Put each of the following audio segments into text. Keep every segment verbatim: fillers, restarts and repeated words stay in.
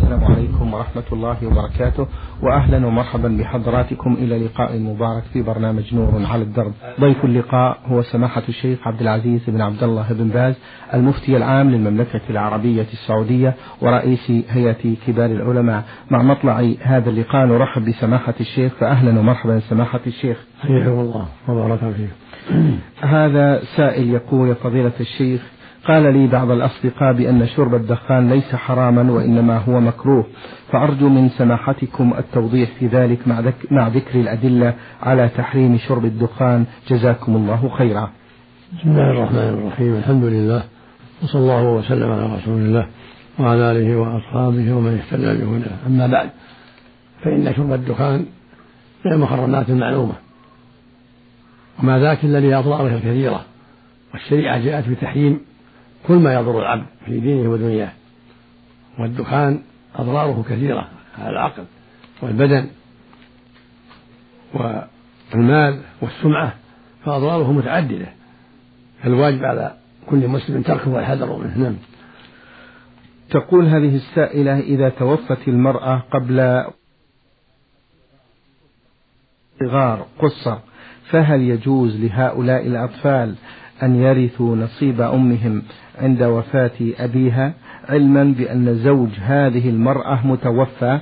السلام عليكم ورحمة الله وبركاته، وأهلا ومرحبا بحضراتكم إلى لقاء مبارك في برنامج نور على الدرب. ضيف اللقاء هو سماحة الشيخ عبد العزيز بن عبد الله بن باز، المفتي العام للمملكة العربية السعودية ورئيس هيئة كبار العلماء. مع مطلع هذا اللقاء نرحب بسماحة الشيخ، فأهلا ومرحبا سماحة الشيخ. حياكم الله وبارك فيك. هذا سائل يقول: يا فضيلة الشيخ، قال لي بعض الأصدقاء بأن شرب الدخان ليس حراما وإنما هو مكروه، فأرجو من سماحتكم التوضيح في ذلك مع, ذك مع ذكر الأدلة على تحريم شرب الدخان، جزاكم الله خيرا. بسم الله الرحمن الرحيم، الحمد لله وصلى الله وسلم على رسول الله وعلى آله وأصحابه ومن اهتدى بهداه. أما بعد، فإن شرب الدخان من المحرمات المعلومة، وما ذاك إلا لأضراره الكثيرة، والشريعة جاءت بتحريم كل ما يضر العبد في دينه ودنياه، والدخان أضراره كثيرة على العقل والبدن والمال والسمعة، فأضراره متعددة، فالواجب على كل مسلم تركه والحذر منه. نعم. تقول هذه السائلة: إذا توفت المرأة قبل صغار قصر، فهل يجوز لهؤلاء الأطفال أن يرثوا نصيب أمهم عند وفاة أبيها، علما بأن زوج هذه المرأة متوفى؟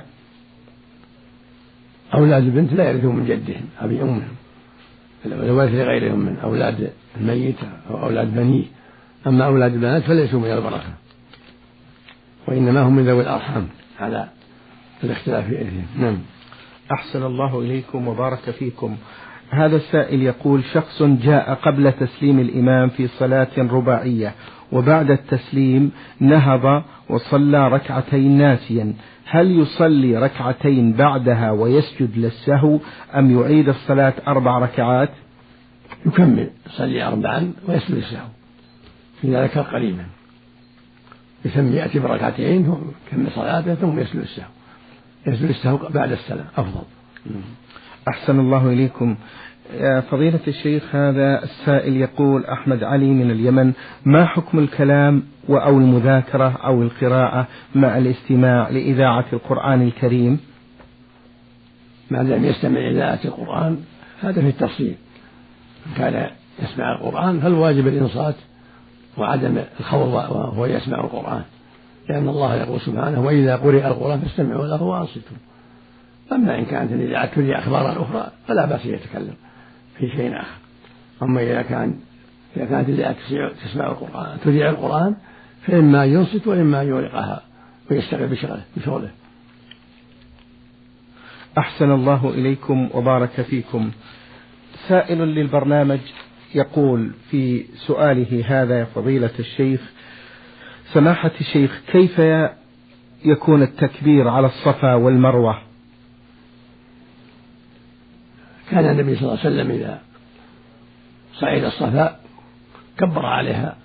أولاد البنت لا يرثون من جدهم أبي أمهم، الورث لغيرهم من أولاد الميت أو أولاد بنيه. أما أولاد البنات فليسوا من البركة، وإنما هم من ذوي الأرحام على الاختلاف في إرثهم. نعم. أحسن الله إليكم وبارك فيكم. هذا السائل يقول: شخص جاء قبل تسليم الإمام في صلاة رباعية، وبعد التسليم نهض وصلى ركعتين ناسيا، هل يصلي ركعتين بعدها ويسجد للسهو أم يعيد الصلاة أربع ركعات؟ يكمل، يصلي أربعا ويسجد للسهو إذا ذكر قريبا، يسمي يأتي بركعتين ثم يكمل صلاته ثم يسجد للسهو، يسجد للسهو بعد السلام أفضل. أحسن الله إليكم. يا فضيلة الشيخ، هذا السائل يقول: أحمد علي من اليمن، ما حكم الكلام أو المذاكرة أو القراءة مع الاستماع لإذاعة القرآن الكريم؟ ما لم يستمع لإذاعة القرآن هذا في التفصيل، إن كان يسمع القرآن فالواجب الإنصات وعدم الخوض وهو يسمع القرآن، لأن الله يقول سبحانه: وإذا قرئ القرآن فاستمعوا له وأنصتوا. أما إن كانت الإذاعة تذيع أخبارا أخرى فلا بأس يتكلم في شيء آخر. أما إذا كان إذا كانت الإذاعة تسمع القرآن تذيع القرآن فإما ينصت وإما يغلقها ويشتغل بشغله بشغله. أحسن الله إليكم وبارك فيكم. سائل للبرنامج يقول في سؤاله هذا: يا فضيلة الشيخ، سماحة الشيخ، كيف يكون التكبير على الصفا والمروة؟ كان النبي صلى الله عليه وسلم إذا صعد الصفا كبر عليها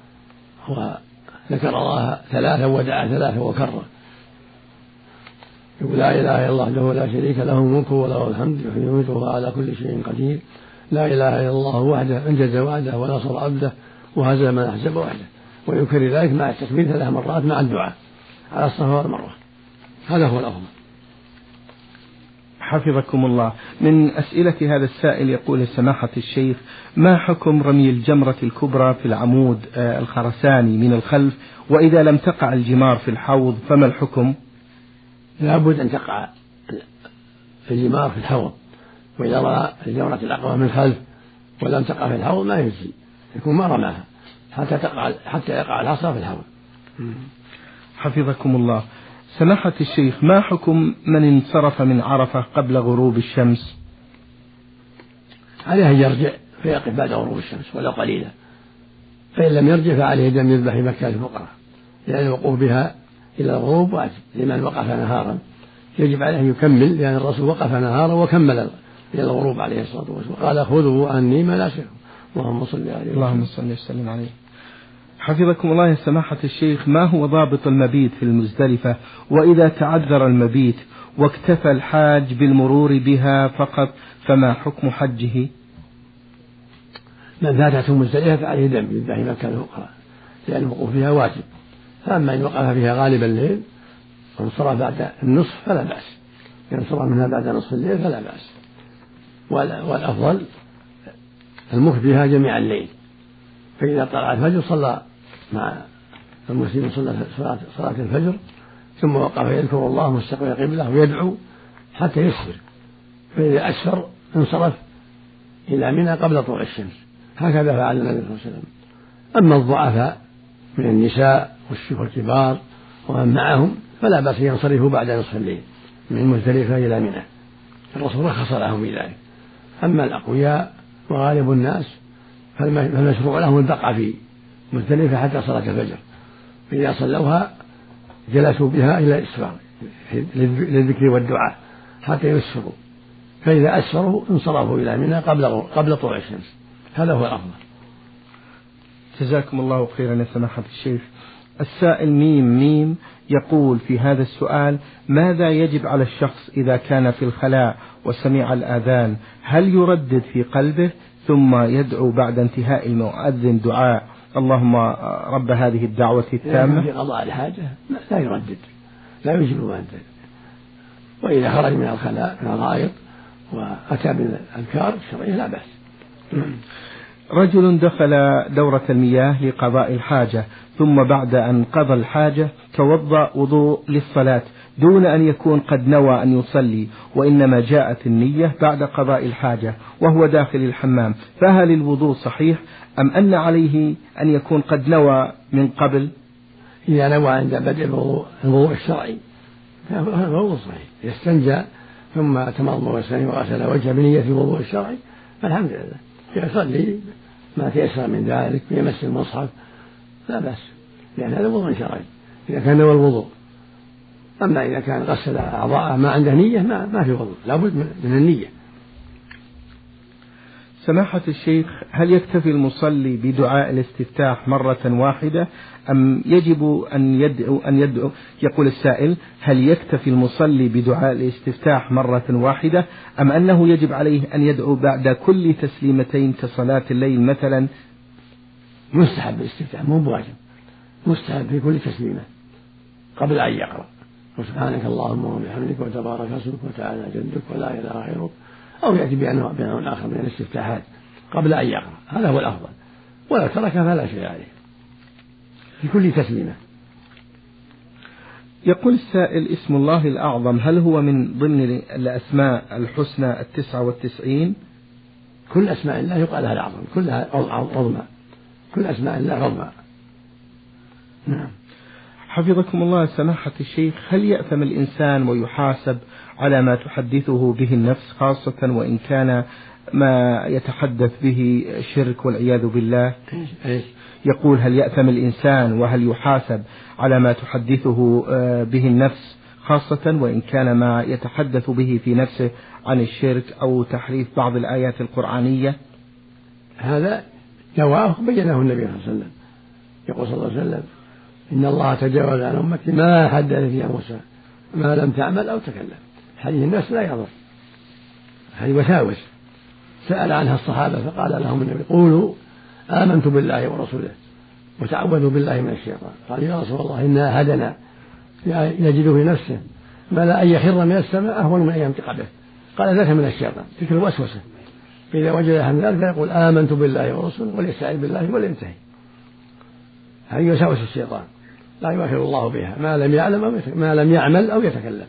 وذكر الله ثلاثا ودعا ثلاثا وكرر، يقول: لا إله إلا الله وحده لا شريك له الملك وله الحمد يحيي ويميت وهو على كل شيء قدير، لا إله إلا الله وحده أنجز وعده ونصر عبده وهزم من أحزب وحده، ويكرر ذلك مع التكبير ثلاث مرات مع الدعاء على الصفا والمروة. هذا هو الأفضل. حفظكم الله. من أسئلة هذا السائل يقول: سماحة الشيخ، ما حكم رمي الجمرة الكبرى في العمود الخرساني من الخلف، وإذا لم تقع الجمار في الحوض فما الحكم؟ لابد أن تقع الجمار في الحوض، وإذا رأى الجمرة الأقوى من الخلف ولم تقع في الحوض ما يجزي، يكون ما رماها حتى تقع حتى يقع الحصى في الحوض. حفظكم الله. سماحة الشيخ، ما حكم من انصرف من عرفة قبل غروب الشمس؟ عليه أن يرجع فيقف بعد غروب الشمس ولو قليلا، فإن لم يرجع فعليه دم يذبح في مكة الفقراء، لأن الوقوف بها إلى الغروب واجب لمن وقف نهارا، يجب عليه أن يكمل، لأن الرسول وقف نهارا وكمل إلى الغروب عليه الصلاة والسلام، قال: خذوا عني مناسككم. اللهم صل عليه اللهم صل وسلم عليه. حفظكم الله. يا سماحة الشيخ، ما هو ضابط المبيت في المزدلفة، وإذا تعذر المبيت واكتفى الحاج بالمرور بها فقط فما حكم حجه؟ من فاتته مزدلفة فعليه دم يذبح مكة الفقراء، لأن الوقوف فيها واجب، فأما إن وقف فيها غالب الليل وانصرف بعد النصف فلا بأس، إذا انصرف منها بعد نصف الليل فلا بأس. والأفضل المكث بها جميع الليل، فإذا طلع الفجر صلى مع المسلم صلى صلاة الفجر ثم وقف يذكر الله مستقبل القبلة ويدعو حتى يسفر، فإذا أسفر انصرف إلى منى قبل طلوع الشمس. هكذا فعل النبي صلى الله عليه وسلم. أما الضعفاء من النساء والكبار ومن معهم فلا بأس ينصرفوا بعد نصف الليل من مزدلفة إلى منى، الرسول رخص لهم بذلك. أما الأقوياء وغالب الناس فالمشروع لهم البقاء في مزدلفة حتى صلاة الفجر، فإذا صلوها جلسوا بها إلى الإسفار للذكر والدعاء حتى يسفروا، فإذا أسفروا انصرفوا إلى منى قبل قبل طلوع الشمس. هذا هو الأفضل. جزاكم الله خيرا يا سماحة الشيخ. السائل ميم ميم يقول في هذا السؤال: ماذا يجب على الشخص إذا كان في الخلاء وسمع الآذان؟ هل يردد في قلبه ثم يدعو بعد انتهاء المؤذن دعاء اللهم رب هذه الدعوة التامة؟ في قضاء الحاجة لا يردد، لا يجب أن. وإذا خرج من الخلاء من الغائط وأتى بالأذكار الشرعية لا بأس. رجل دخل دورة المياه لقضاء الحاجة ثم بعد أن قضى الحاجة توضأ وضوء للصلاة دون أن يكون قد نوى أن يصلي، وإنما جاءت النية بعد قضاء الحاجة وهو داخل الحمام، فهل الوضوء صحيح أم أن عليه أن يكون قد نوى من قبل؟ إذا نوى عند بدء الوضوء الشرعي فهو صحيح. إذا استنجى ثم تمضمض وغسل وجهه بنية الوضوء الشرعي فالحمد لله يصلي ما تيسر من ذلك ويمس المصحف لا بأس، لأن هذا وضوء شرعي إذا كان نوى الوضوء. أما إذا كان غسل أعضاءه ما عنده نية ما, ما في وضوء، لابد من النية. سماحة الشيخ، هل يكتفي المصلي بدعاء الاستفتاح مرة واحدة أم يجب أن يدعو أن يدعو يقول السائل: هل يكتفي المصلي بدعاء الاستفتاح مرة واحدة أم أنه يجب عليه أن يدعو بعد كل تسليمتين كصلاة الليل مثلا؟ مستحب الاستفتاح مو بواجب، مستحب في كل تسليمة قبل أن يقرأ وسبحانك اللهم وبحمدك وتبارك اسمك وتعالى جدك ولا إله غيرك، أو يأتي بأنواع آخر من الاستفتاحات قبل أن يقرأ، هذا هو الأفضل. ولو ترك فلا شيء عليه في كل تسليمة. يقول السائل: اسم الله الأعظم هل هو من ضمن الأسماء الحسنى التسعة والتسعين؟ كل أسماء الله يقال لها الأعظم، كلها عظمى، كل أسماء الله عظمى. نعم. حفظكم الله سماحة الشيخ، هل يأثم الإنسان ويحاسب على ما تحدثه به النفس، خاصة وإن كان ما يتحدث به شرك والعياذ بالله؟ يقول: هل يأثم الإنسان وهل يحاسب على ما تحدثه به النفس، خاصة وإن كان ما يتحدث به في نفسه عن الشرك أو تحريف بعض الآيات القرآنية؟ هذا جواب بينه النبي صلى الله عليه وسلم، يقول صلى الله عليه وسلم: إن الله تجاوز عن أمتي ما حدث فيها موسى ما لم تعمل أو تكلم. حديث النفس لا يضر، هذه وساوس سأل عنها الصحابة فقال لهم النبي: قولوا آمنت بالله ورسوله وتعوذوا بالله من الشيطان. قال: يا رسول الله إنا هدنا يجد في نفسه ما لا أن يخر من السماء أهون من أن ينطق به. قال: ذاك من الشيطان، تلك الوسوسة. فإذا وجدها من ذلك فيقول آمنت بالله ورسوله وليستعذ بالله ولينتهي. هذه وساوس الشيطان لا يؤاخذ الله بها ما لم يعلم أو ما لم يعمل أو يتكلم.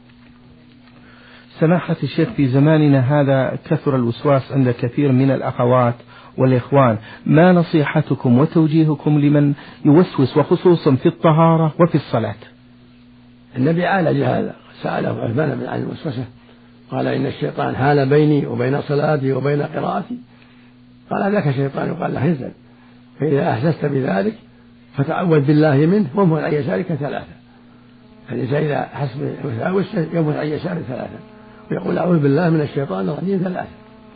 سماحة الشيخ، في زماننا هذا كثر الوسواس عند كثير من الأخوات والإخوان، ما نصيحتكم وتوجيهكم لمن يوسوس وخصوصا في الطهارة وفي الصلاة؟ النبي عالج هذا، سأله عثمان بن عن الوسوسة قال: إن الشيطان حال بيني وبين صلاتي وبين قراءتي. قال: ذاك شيطان يقال له انزل، فإذا أحسست بذلك فتعوذ بالله منه وامهل عن يسارك ثلاثة. فالإنسان إذا حس بالوسوسة يمهل عن يساره ثلاثة ويقول: أعوذ بالله من الشيطان الرجيم ثلاثة.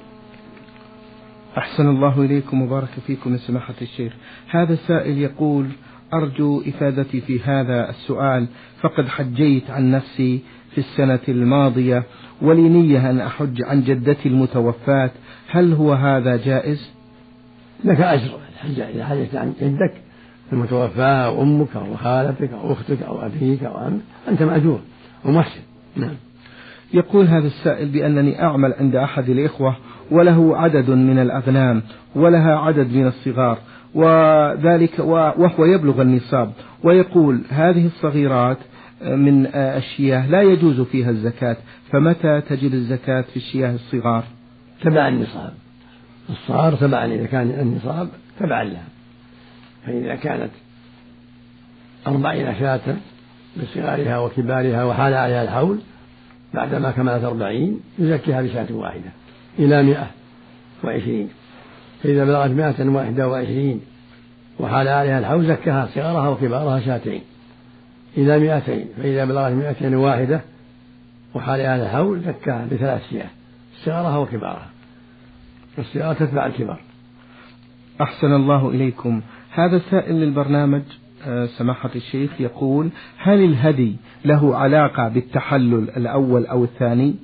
أحسن الله إليكم وبارك فيكم يا سماحة الشيخ. هذا سائل يقول: أرجو إفادتي في هذا السؤال، فقد حجيت عن نفسي في السنة الماضية ولي نية أن أحج عن جدتي المتوفاة، هل هو هذا جائز؟ لك أجر الحج إذا حجت عن جدك المتوفاة أو أمك أو خالتك أو أختك أو أبيك أو أمك أنت مأجور ومحسن. نعم. يقول هذا السائل بأنني أعمل عند أحد الإخوة وله عدد من الأغنام ولها عدد من الصغار وذلك وهو يبلغ النصاب، ويقول هذه الصغيرات من الشياه لا يجوز فيها الزكاة، فمتى تجب الزكاة في الشياه الصغار؟ تبع النصاب، الصغار تبعا إذا كان النصاب تبعا لها، فإذا كانت أربعين شاة بصغارها وكبارها وحال عليها الحول بعدما كملت أربعين يزكيها بشاة واحدة إلى مئة وعشرين، فإذا بلغت مئة واحدة وعشرين وحال عليها الحول زكاها صغارها وكبارها شاتين إلى مئتين، فإذا بلغت مئتين واحدة وحال عليها الحول زكاها بثلاث شياه صغارها وكبارها، والصغار تتبع الكبار. أحسن الله إليكم. هذا سائل للبرنامج سماحة الشيخ يقول هل الهدي له علاقة بالتحلل الأول أو الثاني؟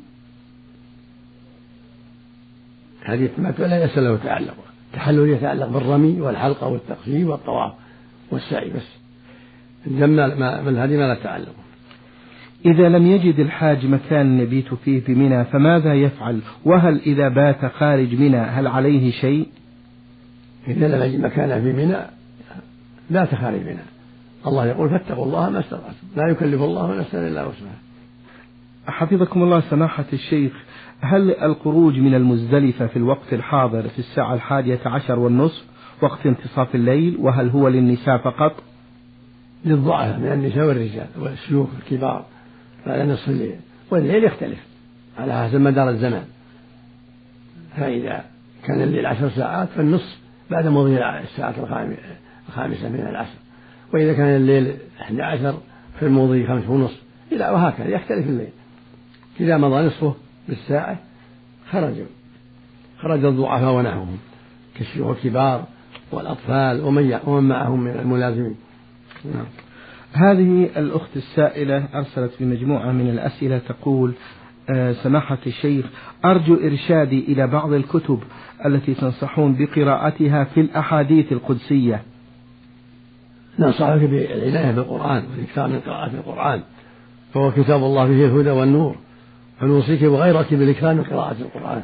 هذه ما ليس له تعلق، التحلل يتعلق بالرمي والحلقة والتقسيم والطواف والسعي بس، الجمع ما الهدي ما لا تعلق. إذا لم يجد الحاج مكان يبيت فيه بمنى فماذا يفعل؟ وهل إذا بات خارج منى هل عليه شيء؟ إذا لم يجد مكان في منى بات خارج منى، الله يقول فاتقوا الله ما استطعتم لا يكلف الله نفسا إلا وسعها. حفظكم الله سماحة الشيخ، هل الخروج من المزدلفة في الوقت الحاضر في الساعة الحادية عشر والنصف وقت انتصاف الليل، وهل هو للنساء فقط؟ للضعفاء من النساء والرجال والشيوخ الكبار بعد نصف الليل، والليل يختلف على حسب مدار الزمان، فإذا كان الليل عشر ساعات فالنصف بعد مضي الساعة الخامسة من العصر، وإذا كان الليل إحدى عشر في المضي خمس ونصف إلى وهكذا يختلف الليل. إذا مضى نصفه بالساعة خرجوا خرج الضعفاء ونحوهم كالشيوخ الكبار والأطفال ومن معهم من الملازمين. نعم. هذه الأخت السائلة أرسلت بمجموعة من الأسئلة تقول آه سماحة الشيخ أرجو إرشادي إلى بعض الكتب التي تنصحون بقراءتها في الأحاديث القدسية. ننصحك بالعناية بالقرآن والإكثار من قراءة القرآن، فهو كتاب الله فيه الهدى والنور، فنوصيك وغيرك بالإكثار من قراءة القرآن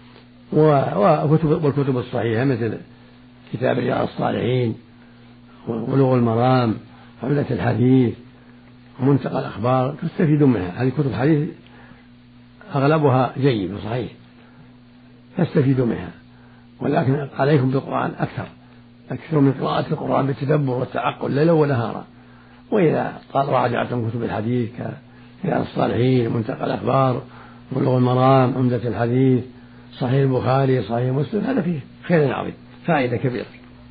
والكتب الصحيحة مثل كتاب رياض الصالحين وبلوغ المرام وعمدة الحديث ومنتقى الأخبار تستفيدون منها. هذه كتب حديث أغلبها جيد وصحيح تستفيدوا منها، ولكن عليكم بالقرآن أكثر أكثر من قراءة القرآن بالتدبر والتعقل ليلا ونهارا. وإذا قال راجعتم كتب الحديث كرياض الصالحين منتقى الأخبار بلوغ المرام عمدة الحديث صحيح البخاري صحيح مسلم هذا فيه خير عظيم فائدة كبيرة.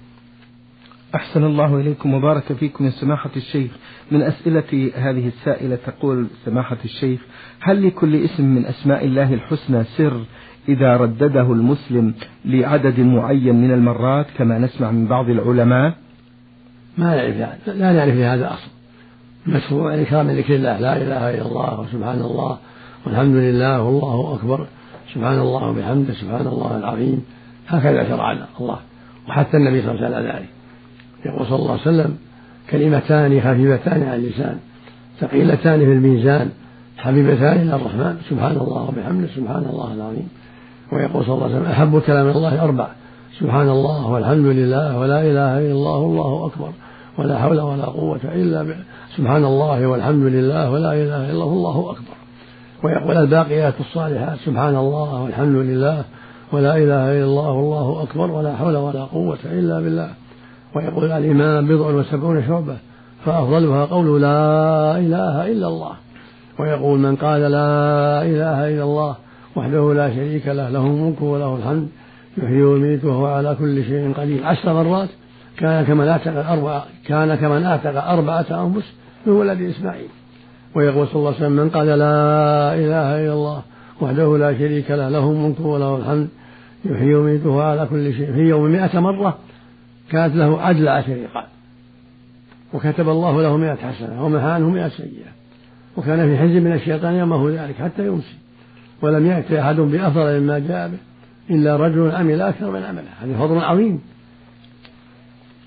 أحسن الله إليكم وبارك فيكم يا سماحة الشيخ. من أسئلة هذه السائلة تقول سماحة الشيخ هل لكل اسم من أسماء الله الحسنى سر إذا ردده المسلم لعدد معين من المرات كما نسمع من بعض العلماء؟ ما نعرف لا نعرف هذا أصل مشروع إكرام ذكر الله لا إله إلا الله وسبحان الله والحمد لله والله أكبر سبحان الله وبحمده سبحان الله العظيم، هكذا شرع الله وحتى النبي صلى الله عليه وسلم ذلك. يقول صلى الله عليه وسلم كلمتان خفيفتان على اللسان ثقيلتان في الميزان حبيبتان إلى الرحمن سبحان الله وبحمده سبحان الله العظيم. ويقول صلى الله عليه وسلم أحب كلام الله أربع سبحان الله والحمد لله ولا إله إلا الله والله أكبر ولا حول ولا قوة إلا بالله سبحان الله والحمد لله ولا إله إلا الله والله أكبر. ويقول الباقيات الصالحات سبحان الله والحمد لله ولا إله إلا الله والله أكبر ولا حول ولا قوة إلا بالله. ويقول الإيمان بضع وسبعون شعبة فأفضلها قول لا إله إلا الله. ويقول من قال لا إله إلا الله وحده لا شريك له له الملك وله الحمد يحيي ويميت وهو على كل شيء قدير عشر مرات كان كمن أعتق أربعة كان كمن أعتق أربعة أنفس من ولد إسماعيل. ويقول صلى الله عليه وسلم من قال لا إله إلا الله وحده لا شريك له له الملك وله الحمد يحيي ويميت وهو على كل شيء في يوم مئة مرة كانت له عدل عشر رقاب وكتب الله له مئة حسنة ومحى عنه مئة سيئة وكان في حزب من الشيطان يومه ذلك حتى يمسي ولم يأتي أحد بأفضل مما جاء به إلا رجل عمل أكثر من عمله. هذا فضل عظيم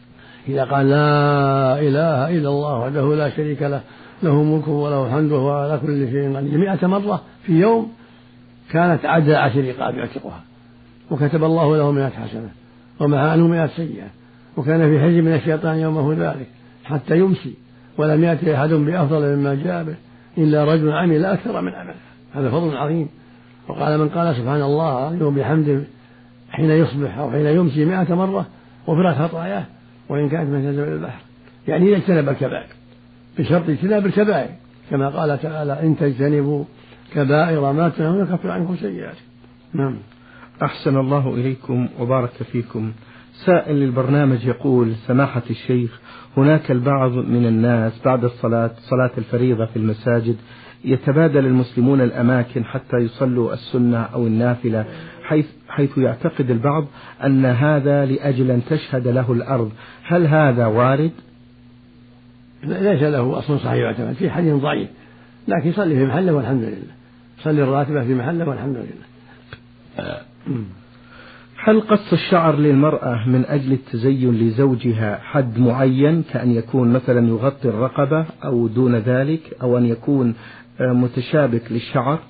إذا قال لا إله إلا الله وحده لا شريك له له ملكه وله الحمد وهو على كل شيء قدير مئة مرة في يوم كانت عدد عشر رقاب يعتقها، وكتب الله له مئة حسنة ومحى عنه مئة سيئة، وكان في حجب من الشيطان يومه ذلك حتى يمسي، ولم يأتي أحد بأفضل مما جاء به إلا رجل عمل أكثر من عمله. هذا فضل عظيم. وقال من قال سبحان الله يوم بحمده حين يصبح أو حين يمسي مئة مرة غفرت خطاياه وإن كانت من زبد البحر، يعني يجتنب الكبائر بشرط اجتناب الكبائر، كما قال تعالى إن تجتنبوا كبائر ما تنهون يكفر عنكم سيئاتكم. نعم. أحسن الله إليكم وبارك فيكم. سائل للبرنامج يقول: سماحة الشيخ، هناك البعض من الناس بعد الصلاة صلاة الفريضة في المساجد يتبادل المسلمون الأماكن حتى يصلوا السنة أو النافلة، حيث, حيث يعتقد البعض أن هذا لأجل أن تشهد له الأرض، هل هذا وارد؟ ليس له أصل صحيح يعتمد، في حديث ضعيف، لكن يصلي في محله والحمد لله، صلي الراتبة في محله والحمد لله. هل قص الشعر للمرأة من أجل التزين لزوجها حد معين، كأن يكون مثلا يغطي الرقبة أو دون ذلك، أو أن يكون متشابك للشعر؟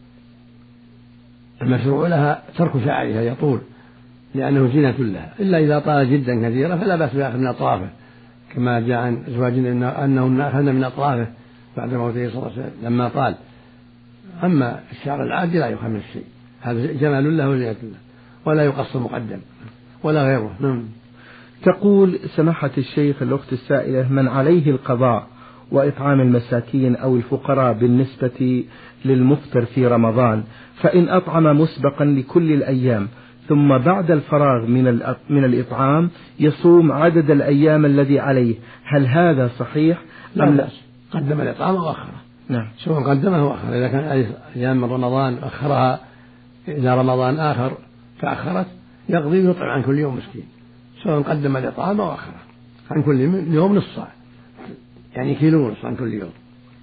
المشروع لها ترك شعرها يطول لأنه زينة لها، إلا إذا طال جدا كثيرا فلا بأس بأخذ من أطرافه، كما جاء عن أزواجنا أنهم أخذن من أطرافه بعد موته صلى الله عليه وسلم لما طال. أما الشعر العادي لا يخمس شيء، هذا جمال له وزينة له، ولا يقص مقدم ولا غيره. نعم. تقول سماحة الشيخ الأخت السائلة: من عليه القضاء وإطعام المساكين أو الفقراء بالنسبة للمفطر في رمضان، فإن أطعم مسبقا لكل الأيام ثم بعد الفراغ من من الإطعام يصوم عدد الأيام الذي عليه، هل هذا صحيح؟ لا بأس، قدم الإطعام وأخره. نعم. سواء قدمه وأخره، إذا كان أيام من رمضان أخرها إلى رمضان آخر تأخرت يقضي ويطعم عن كل يوم مسكين، سواء قدم الإطعام وأخره عن كل يوم نصف صاع، يعني كيلو ونصف عن كل يوم،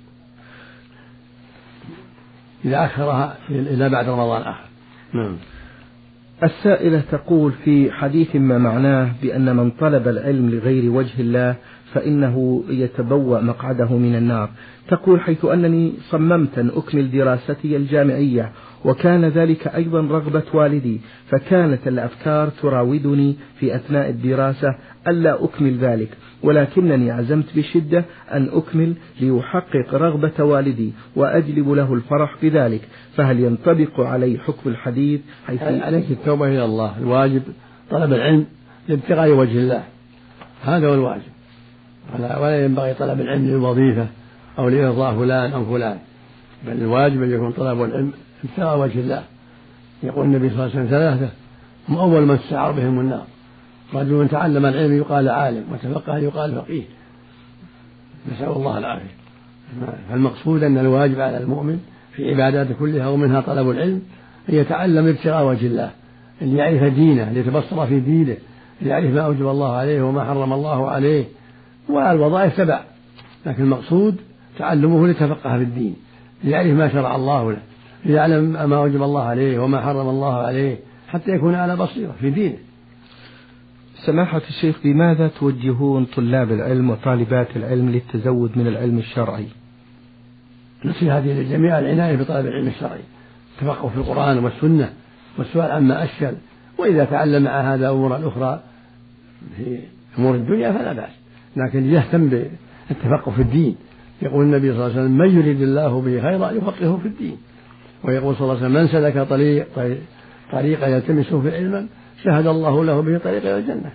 إذا أخرها إلى بعد رمضان آخر. نعم. السائلة تقول: في حديث ما معناه بأن من طلب العلم لغير وجه الله فإنه يتبوأ مقعده من النار، تقول: حيث أنني صممت أن أكمل دراستي الجامعية وكان ذلك أيضا رغبة والدي، فكانت الأفكار تراودني في أثناء الدراسة ألا أكمل ذلك، ولكنني عزمت بشدة أن أكمل ليحقق رغبة والدي وأجلب له الفرح بذلك، فهل ينطبق علي حكم الحديث؟ حيث عليك التوبة إلى الله، الواجب طلب العلم لابتغاء وجه الله، هذا هو الواجب، ولا ينبغي طلب العلم للوظيفة أو لإرضاء فلان أو فلان، بل الواجب أن يكون طلب العلم ابتغاء وجه الله. يقول النبي صلى الله عليه وسلم: ثلاثة هم أول من تسعر بهم النار: رجل تعلم العلم يقال عالم، وتفقه يقال فقيه. نسأل الله العافية. فالمقصود أن الواجب على المؤمن في عباداته كلها ومنها طلب العلم أن يتعلم ابتغاء وجه الله، أن يعرف دينه، ليتبصر في دينه، ليعرف ما أوجب الله عليه وما حرم الله عليه، والوظائف تبع، لكن المقصود تعلمه ليتفقه في الدين، ليعرف ما شرع الله له، ليعلم ما أوجب الله عليه وما حرم الله عليه، حتى يكون على بصيرة في دينه. سماحة الشيخ، بماذا توجهون طلاب العلم وطالبات العلم للتزود من العلم الشرعي؟ نصيحتي للجميع العناية بطلب العلم الشرعي، التفقه في القرآن والسنة والسؤال عما أشكل، وإذا تعلم مع هذا أمور أخرى في أمور الدنيا فلا بأس، لكن يهتم بالتفقه في الدين. يقول النبي صلى الله عليه وسلم: من يريد الله به خيرا يفقهه في الدين. ويقول صلى الله عليه وسلم: من سلك طريق طريقا يلتمسه في علما شهد الله له به طريق إلى الجنة.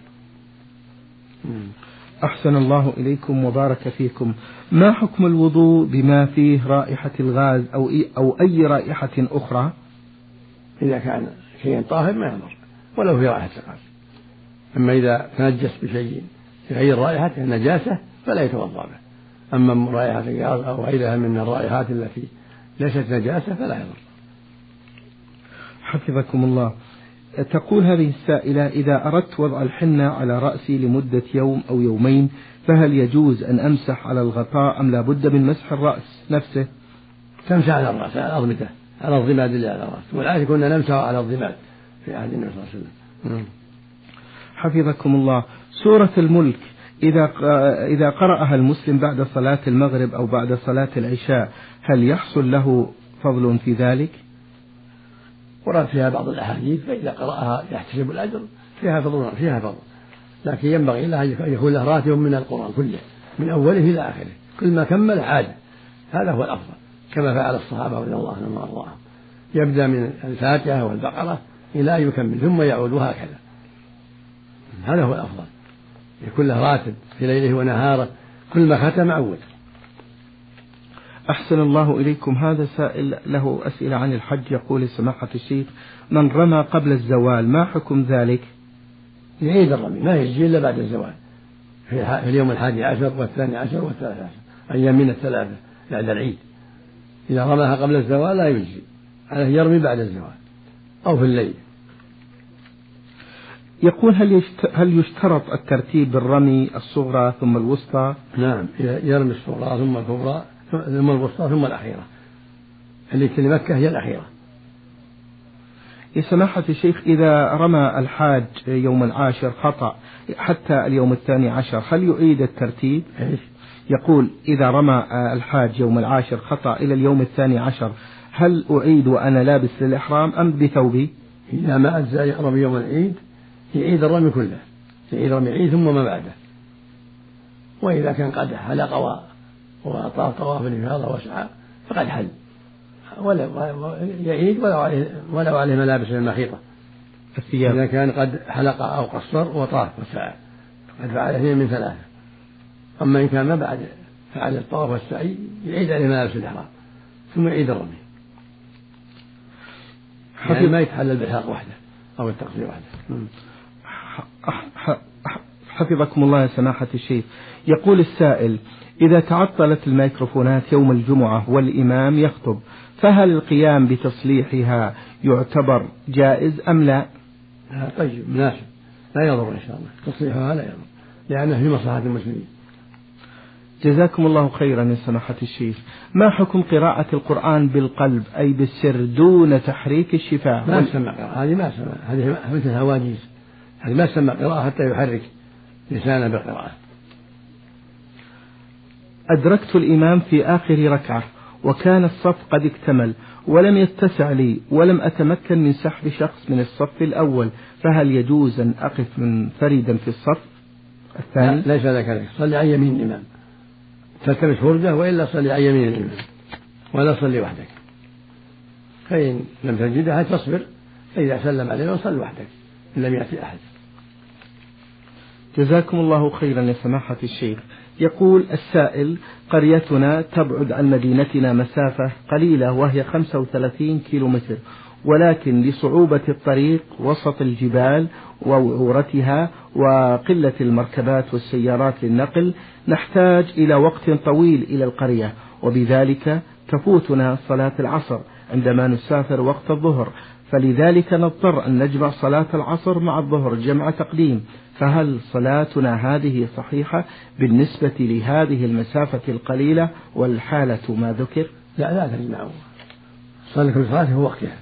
أحسن الله إليكم وبارك فيكم. ما حكم الوضوء بما فيه رائحة الغاز أو أو أي رائحة أخرى؟ إذا كان شيء طاهر ما يضر ولو في رائحة الغاز، أما إذا تنجس بشيء غير رائحته النجاسة فلا يتوضأ به، أما رائحة الغاز أو غيرها من الرائحات التي ليست نجاسة فلا يضر. حفظكم الله. تقول هذه السائلة: إذا أردت وضع الحنة على رأسي لمدة يوم أو يومين فهل يجوز أن أمسح على الغطاء أم لا بد من مسح الرأس نفسه؟ تمسح على الرأس، على الأضمدة، على الضماد اللي على الرأس، والعادة كنا نمسح على الضماد في عهد النبي صلى الله عليه وسلم. حفظكم الله. سورة الملك إذا إذا قرأها المسلم بعد صلاة المغرب أو بعد صلاة العشاء هل يحصل له فضل في ذلك؟ ورد فيها بعض الأحاديث فإذا قرأها يحتسب الأجر فيها فضل فيها فضل، لكن ينبغي له أن يكون له راتب من القرآن كله من أوله إلى آخره، كل ما كمل عاد، هذا هو الأفضل كما فعل الصحابة رضي الله عنهم وأرضاهم، يبدأ من الفاتحة والبقرة إلى أن يكمل ثم يعود هكذا، هذا هو الأفضل، يكون له راتب في ليله ونهاره كل ما ختم عود. أحسن الله إليكم. هذا سائل له أسئلة عن الحج، يقول سماحة الشيخ: من رمى قبل الزوال ما حكم ذلك؟ يعيد الرمي، ما يجي إلا بعد الزوال في اليوم الحادي عشر والثاني عشر والثالث عشر، أيام من الثلاثة بعد العيد. إذا رماها قبل الزوال لا يجزي، عليه يرمي بعد الزوال أو في الليل. يقول: هل هل يشترط الترتيب بالرمي الصغرى ثم الوسطى؟ نعم، يرمي الصغرى ثم الكبرى ثم الوسطى ثم الأخيرة، اللي في مكة هي الأخيرة. يا سماحة الشيخ، إذا رمى الحاج يوم العاشر خطأ حتى اليوم الثاني عشر هل يعيد الترتيب؟ إيش؟ يقول: إذا رمى الحاج يوم العاشر خطأ إلى اليوم الثاني عشر هل أعيد وأنا لابس للإحرام أم بثوبي؟ إذا ما أجزأ يرمي يوم العيد يعيد الرمي كله، يعيد رمي العيد ثم ما بعده. وإذا كان قد حلق وطاف طواف الإفاضة وسعى فقد حل، ولا يعيد ولو عليه ولو عليه ملابس المخيطة الثياب. إذا كان قد حلق أو قصر وطاف وسعى قد فعل اثنين من ثلاثة. أما إن كان ما بعد فعل الطواف والسعي يعيد عليه ملابس الإحرام ثم يعيد الرمي، يعني ما يتحلل بالحلق وحده أو التقصير وحده. حفظكم الله يا سماحة الشيخ. يقول السائل: إذا تعطلت الميكروفونات يوم الجمعة والإمام يخطب فهل القيام بتصليحها يعتبر جائز أم لا؟ طيب، مناسب، لا يضر إن شاء الله، تصليحها لا يضر لأنه في مصلحة المسلمين. جزاكم الله خيرا يا سماحة الشيخ. ما حكم قراءة القرآن بالقلب أي بالسر دون تحريك الشفاه؟ ما تسمى قراءة، هذه ما تسمى، هذه مثل هواجيز، هذه ما تسمى قراءة حتى يحرك لسانه بالقراءة. أدركت الإمام في آخر ركعة وكان الصف قد اكتمل ولم يتسع لي ولم أتمكن من سحب شخص من الصف الأول، فهل يجوز أن أقف منفردا في الصف الثاني؟ ليس لك ذلك، صلي عن يمين الإمام، تلتمس فرجة، وإلا صلي عن يمين الإمام ولا صلي وحدك، فإن لم تجدها تصبر، فإذا سلم عليه وصل وحدك إن لم يأتي أحد. جزاكم الله خيرا يا سماحة الشيخ. يقول السائل: قريتنا تبعد عن مدينتنا مسافة قليلة وهي خمسة وثلاثين كيلو متر، ولكن لصعوبة الطريق وسط الجبال ووعورتها وقلة المركبات والسيارات للنقل نحتاج إلى وقت طويل إلى القرية، وبذلك تفوتنا صلاة العصر عندما نسافر وقت الظهر، فلذلك نضطر أن نجمع صلاة العصر مع الظهر جمع تقديم، فهل صلاتنا هذه صحيحة بالنسبة لهذه المسافة القليلة والحالة ما ذكر؟ لا لا تجمعوا، صلي كل صلاة في وقتها.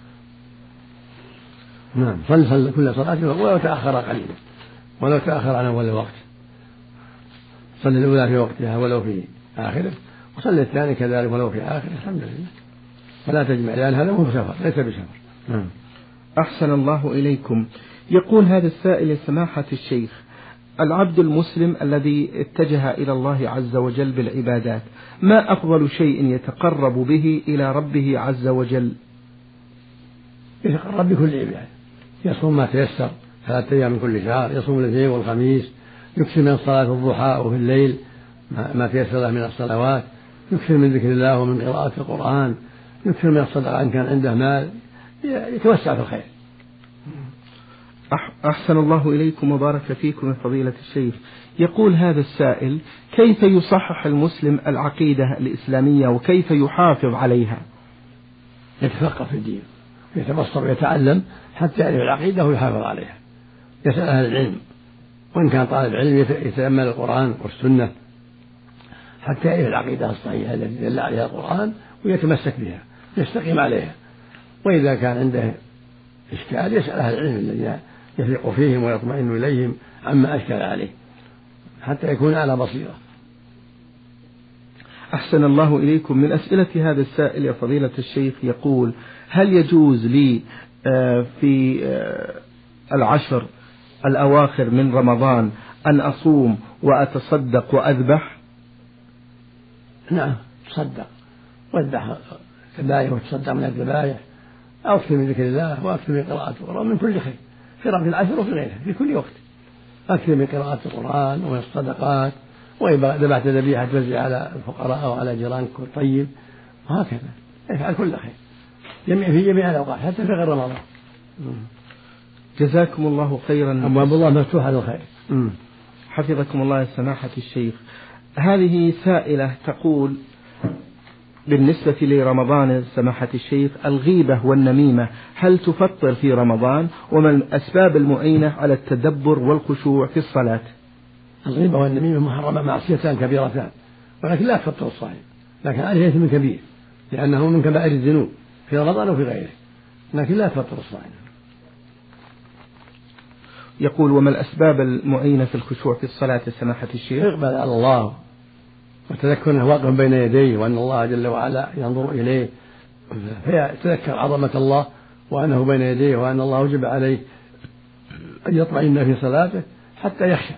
نعم، صلي صلي كل صلاة ولو تأخر قليلا، ولو تأخر عن أول الوقت، صلي الأولى في وقتها ولو في آخره، وصلي الثاني كذلك ولو في آخره، الحمد لله، ولا تجمع لأن هذا هو سفر ليس بسفر. نعم. أحسن الله إليكم. يقول هذا السائل: سماحة الشيخ، العبد المسلم الذي اتجه إلى الله عز وجل بالعبادات ما أفضل شيء يتقرب به إلى ربه عز وجل؟ يتقرب بكل عبادة، يصوم ما تيسر ثلاثة أيام من كل شهر، يصوم الاثنين والخميس، يكثر من صلاة الضحى وفي الليل ما تيسر له من الصلوات، يكثر من ذكر الله ومن قراءة القرآن، يكثر من الصدقة إن كان عنده مال، يتوسع في الخير. أحسن الله إليكم وبارك فيكم يا فضيلة الشيخ. يقول هذا السائل: كيف يصحح المسلم العقيدة الإسلامية وكيف يحافظ عليها؟ يتفقه في الدين، يتبصر ويتعلم حتى يعرف العقيدة ويحافظ عليها، يسأل أهل العلم، وإن كان طالب علم يتأمل القرآن والسنة حتى يعرف العقيدة الصحيحة التي دل عليها القرآن ويتمسك بها يستقيم عليها. وإذا كان عنده إشكال يسأل أهل العلم الذين يثق فيهم ويطمئن إليهم عما أشكل عليه، حتى يكون على بصيرة. أحسن الله إليكم. من أسئلة هذا السائل يا فضيلة الشيخ يقول: هل يجوز لي في العشر الأواخر من رمضان أن أصوم وأتصدق وأذبح؟ نعم، تصدق واذبح ذبائح وتصدق من الذبائح، أو أكثر من ذكر الله وأكثر من قراءة القرآن، من كل خير في رمضان العشر وفي غيره في كل وقت، أكثر من قراءة القرآن ومن الصدقات، وإذا ذبحت ذبيحة توزع على الفقراء أو على جيرانك طيب، وهكذا يفعل كل خير جميع في جميع الأوقات حتى في غير رمضان. جزاكم الله خيرا. أبواب الله مفتوحة للخير. حفظكم الله يا سماحة الشيخ. هذه سائلة تقول: بالنسبة لرمضان سماحة الشيخ، الغيبة والنميمة هل تفطر في رمضان؟ وما الأسباب المعينة على التدبر والخشوع في الصلاة؟ الغيبة والنميمة محرمة، معصيتان كبيرتان، ولكن لا تفطر الصائم، لكن عليه إثم كبير لأنه من كبائر الذنوب في رمضان وفي غيره، لكن لا تفطر الصائم. يقول: وما الأسباب المعينة في الخشوع في الصلاة سماحة الشيخ؟ إقبال على الله وتذكر أنه واقف بين يديه وأن الله جل وعلا ينظر إليه، فيتذكر عظمة الله وأنه بين يديه وأن الله وجب عليه أن يطمئن في صلاته حتى يخشى.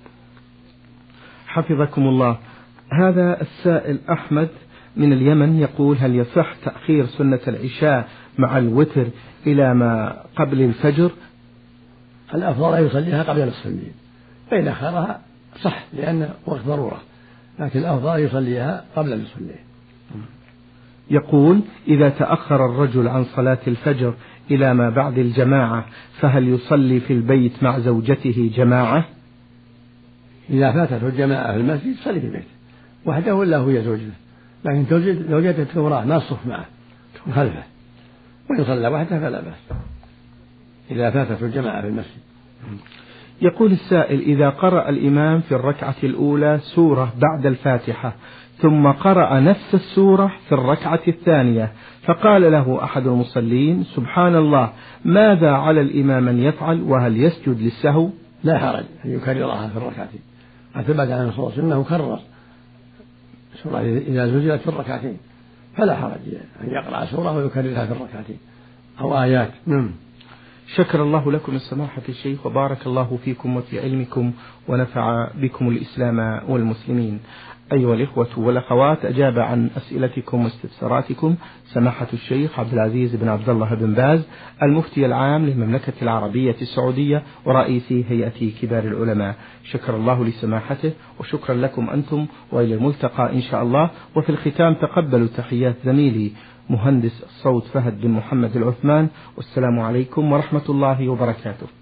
حفظكم الله. هذا السائل أحمد من اليمن يقول: هل يصح تأخير سنة العشاء مع الوتر إلى ما قبل الفجر؟ الأفضل أن يصليها قبل نصف الليل، فإن أخرها صح لأن وقت ضرورة، لكن الأفضل أن يصليها قبل نصف الليل. يقول: إذا تأخر الرجل عن صلاة الفجر إلى ما بعد الجماعة فهل يصلي في البيت مع زوجته جماعة؟ إذا فاتته الجماعة في المسجد يصلي في البيت وحده ولا هو زوجته، لكن زوجته تكون راح ما الصف معه، تكون خلفه، وإن صلى وحده فلا بأس إذا فاتته الجماعة في المسجد. يقول السائل: إذا قرأ الإمام في الركعة الأولى سورة بعد الفاتحة ثم قرأ نفس السورة في الركعة الثانية، فقال له أحد المصلين: سبحان الله، ماذا على الإمام أن يفعل؟ وهل يسجد للسهو؟ لا حرج أن يكررها في الركعتين، ثبت عن الرسول أنه كرر سورة إذا زجلت في الركعتين، فلا حرج أن يقرأ سورة ويكررها في الركعتين أو آيات. نعم. شكر الله لكم السماحة الشيخ، وبارك الله فيكم وفي علمكم، ونفع بكم الإسلام والمسلمين. أيها الإخوة والأخوات، أجاب عن أسئلتكم واستفساراتكم سماحة الشيخ عبد العزيز بن عبد الله بن باز، المفتي العام للمملكة العربية السعودية ورئيس هيئة كبار العلماء. شكر الله لسماحته، وشكرا لكم أنتم، وإلى الملتقى إن شاء الله. وفي الختام تقبلوا تحيات زميلي مهندس الصوت فهد بن محمد العثمان، والسلام عليكم ورحمة الله وبركاته.